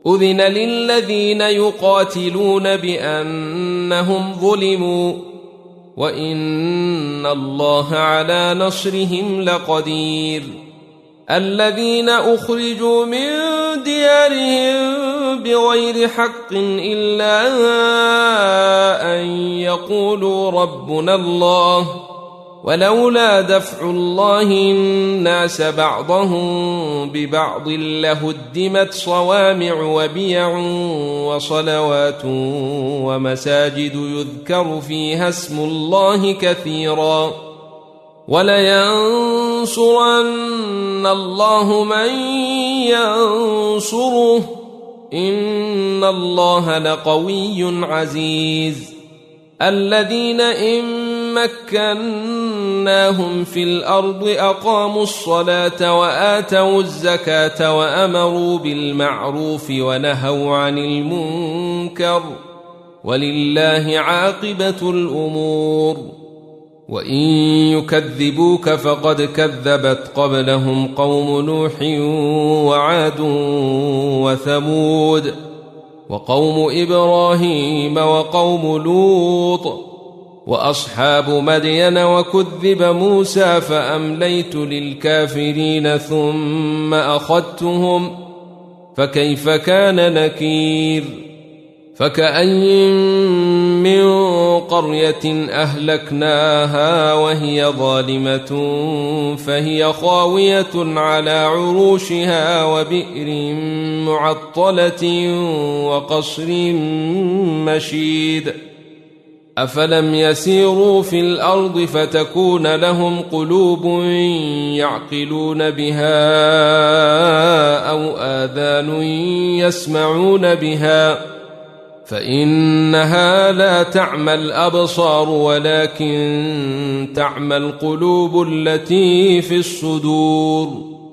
أذن للذين يقاتلون بأنهم ظلموا وإن الله على نصرهم لقدير الذين أخرجوا من ديارهم بغير حق إلا أن يقولوا ربنا الله ولولا دفع الله الناس بعضهم ببعض لهدمت صوامع وبيع وصلوات ومساجد يذكر فيها اسم الله كثيرا ولينصرن الله من ينصره إن الله لقوي عزيز الذين إن مكناهم في الأرض أقاموا الصلاة وآتوا الزكاة وأمروا بالمعروف ونهوا عن المنكر ولله عاقبة الأمور وإن يكذبوك فقد كذبت قبلهم قوم نوح وعاد وثمود وقوم إبراهيم وقوم لوط وأصحاب مدين وكذب موسى فأمليت للكافرين ثم أخذتهم فكيف كان نكير فكأي من قرية أهلكناها وهي ظالمة فهي خاوية على عروشها وبئر معطلة وقصر مشيد أفلم يسيروا في الأرض فتكون لهم قلوب يعقلون بها أو آذان يسمعون بها فإنها لا تعمى الأبصار ولكن تعمى القلوب التي في الصدور